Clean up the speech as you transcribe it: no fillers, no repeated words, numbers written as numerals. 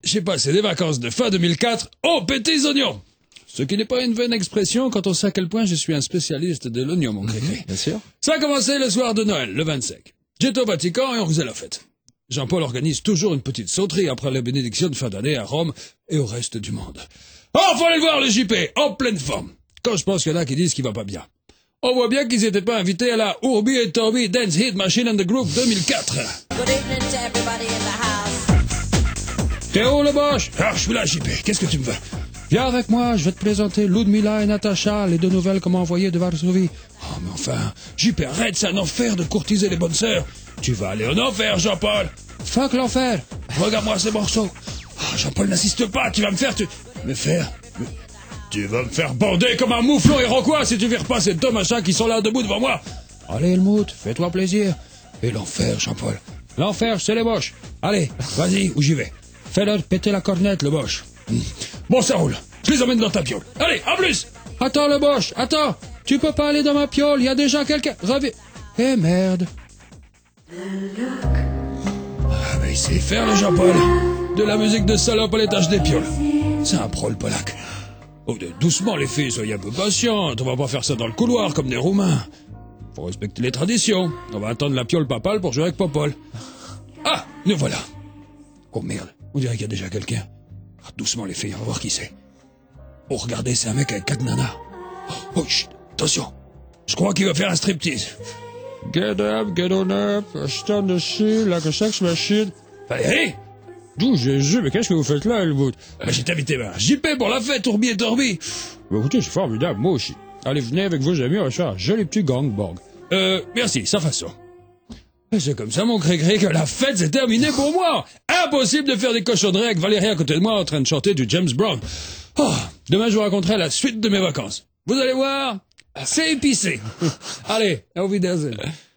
j'ai passé des vacances de fin 2004 aux petits oignons. Ce qui n'est pas une vaine expression quand on sait à quel point je suis un spécialiste de l'oignon, mon Grégory. Bien sûr. Ça a commencé le soir de Noël, le 25. J'étais au Vatican et on faisait la fête. Jean-Paul organise toujours une petite sauterie après la bénédiction de fin d'année à Rome et au reste du monde. Oh, faut aller voir le JP, en pleine forme. Quand je pense qu'il y en a qui disent qu'il va pas bien. On voit bien qu'ils n'étaient pas invités à la Urbi et Torbi Dance Hit Machine and the Group 2004. Good evening to everybody in the house. T'es où le Bosch? Ah, je suis là, JP, qu'est-ce que tu me veux? Viens avec moi, je vais te présenter Ludmila et Natacha, les deux nouvelles qu'on m'a envoyées de Varsovie. Oh, mais enfin, JP, arrête, c'est un enfer de courtiser les bonnes sœurs. Tu vas aller en enfer, Jean-Paul. Fuck l'enfer. Regarde-moi ces morceaux. Oh, Jean-Paul, n'insiste pas, tu vas me faire... Tu vas me faire bander comme un mouflon iroquois si tu vires pas ces deux machins qui sont là debout devant moi. Allez, Helmut, fais-toi plaisir. Et l'enfer, Jean-Paul. L'enfer, c'est les Boches. Allez, vas-y, où j'y vais. Fais-leur péter la cornette, le Boche. Bon, ça roule. Je les emmène dans ta piole. Allez, à plus. Attends, le Boche, attends. Tu peux pas aller dans ma piole, il y a déjà quelqu'un... Reviens. Eh, merde. Ah, mais il sait faire, le Jean-Paul. De la musique de salope à l'étage des pioles. C'est un pro, le Polac. Oh, doucement, les filles, soyez un peu patientes. On va pas faire ça dans le couloir, comme des Roumains. Faut respecter les traditions. On va attendre la piole papale pour jouer avec Popol. Ah, nous voilà. Oh, merde. On dirait qu'il y a déjà quelqu'un. Ah, doucement, les filles, on va voir qui c'est. Oh, regardez, c'est un mec avec 4 nanas. Oh, chut, attention. Je crois qu'il va faire un striptease. Get up, get on up, stand the shit like a sex machine. Allez, d'où Jésus, mais qu'est-ce que vous faites là, Helmut? J'ai invité JP pour la fête, Urbi et Torbi. Bah, écoutez, c'est formidable, moi aussi. Allez, venez avec vos amis, on va faire un joli petit gangbang. Merci, sa façon. C'est comme ça, mon Grégory, que la fête s'est terminée pour moi. Impossible de faire des cochonneries avec Valérie à côté de moi en train de chanter du James Brown. Oh, demain, je vous raconterai la suite de mes vacances. Vous allez voir, c'est épicé. Allez, auf Wiedersehen.